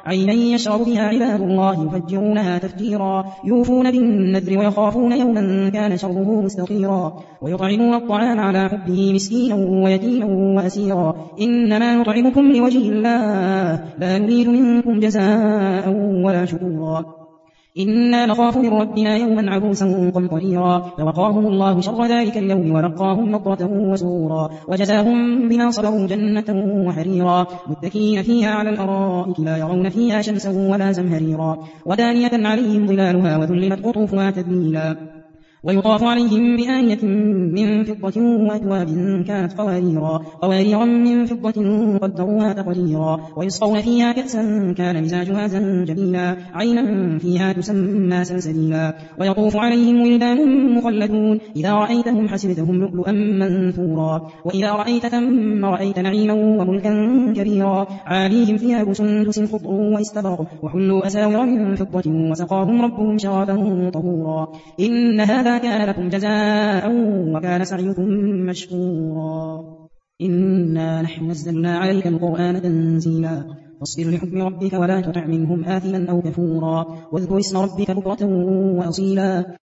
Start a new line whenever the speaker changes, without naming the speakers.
عينا يشرب بها عباد الله يفجرونها تفجيرا يوفون بالنذر ويخافون يوما كان شره مستطيرا ويطعمون الطعام على حبه مسكينا ويتيما وأسيرا إنما نطعمكم لوجه الله لا نريد منكم جزاء ولا شكورا إنا نخاف من ربنا يوما عبوسا قمطريرا فوقاهم الله شر ذلك اليوم ولقاهم نضرة وسرورا وجزاهم بما صبروا جنة وحريرا متكئين فيها على الأرائك لا يرون فيها شمسا ولا زمهريرا ودانية عليهم ظلالها وذللت قطوفها تذليلا ويطاف عليهم بآية من فضة وأكواب كانت قواريرا من فضة قدروها تقديرا ويسقون فيها كأسا كان مزاجها زنجبيلا عينا فيها تسمى سلسبيلا ويطوف عليهم ولدان مخلدون إذا رأيتهم حسبتهم لؤلؤا منثورا وإذا رأيت ثم رأيت نعيما وملكا كبيرا عاليهم ثياب سندس خضر واستبرق وحلوا أساور من فضة وسقاهم ربهم شرابا طهورا إن هذا كان لكم جزاء وكان سعيكم مشكورا إنا نحن نزلنا عليك القرآن تنزيلا فاصبر لحكم ربك ولا تطع منهم آثما أو كفورا واذكر اسم ربك بكرة وأصيلا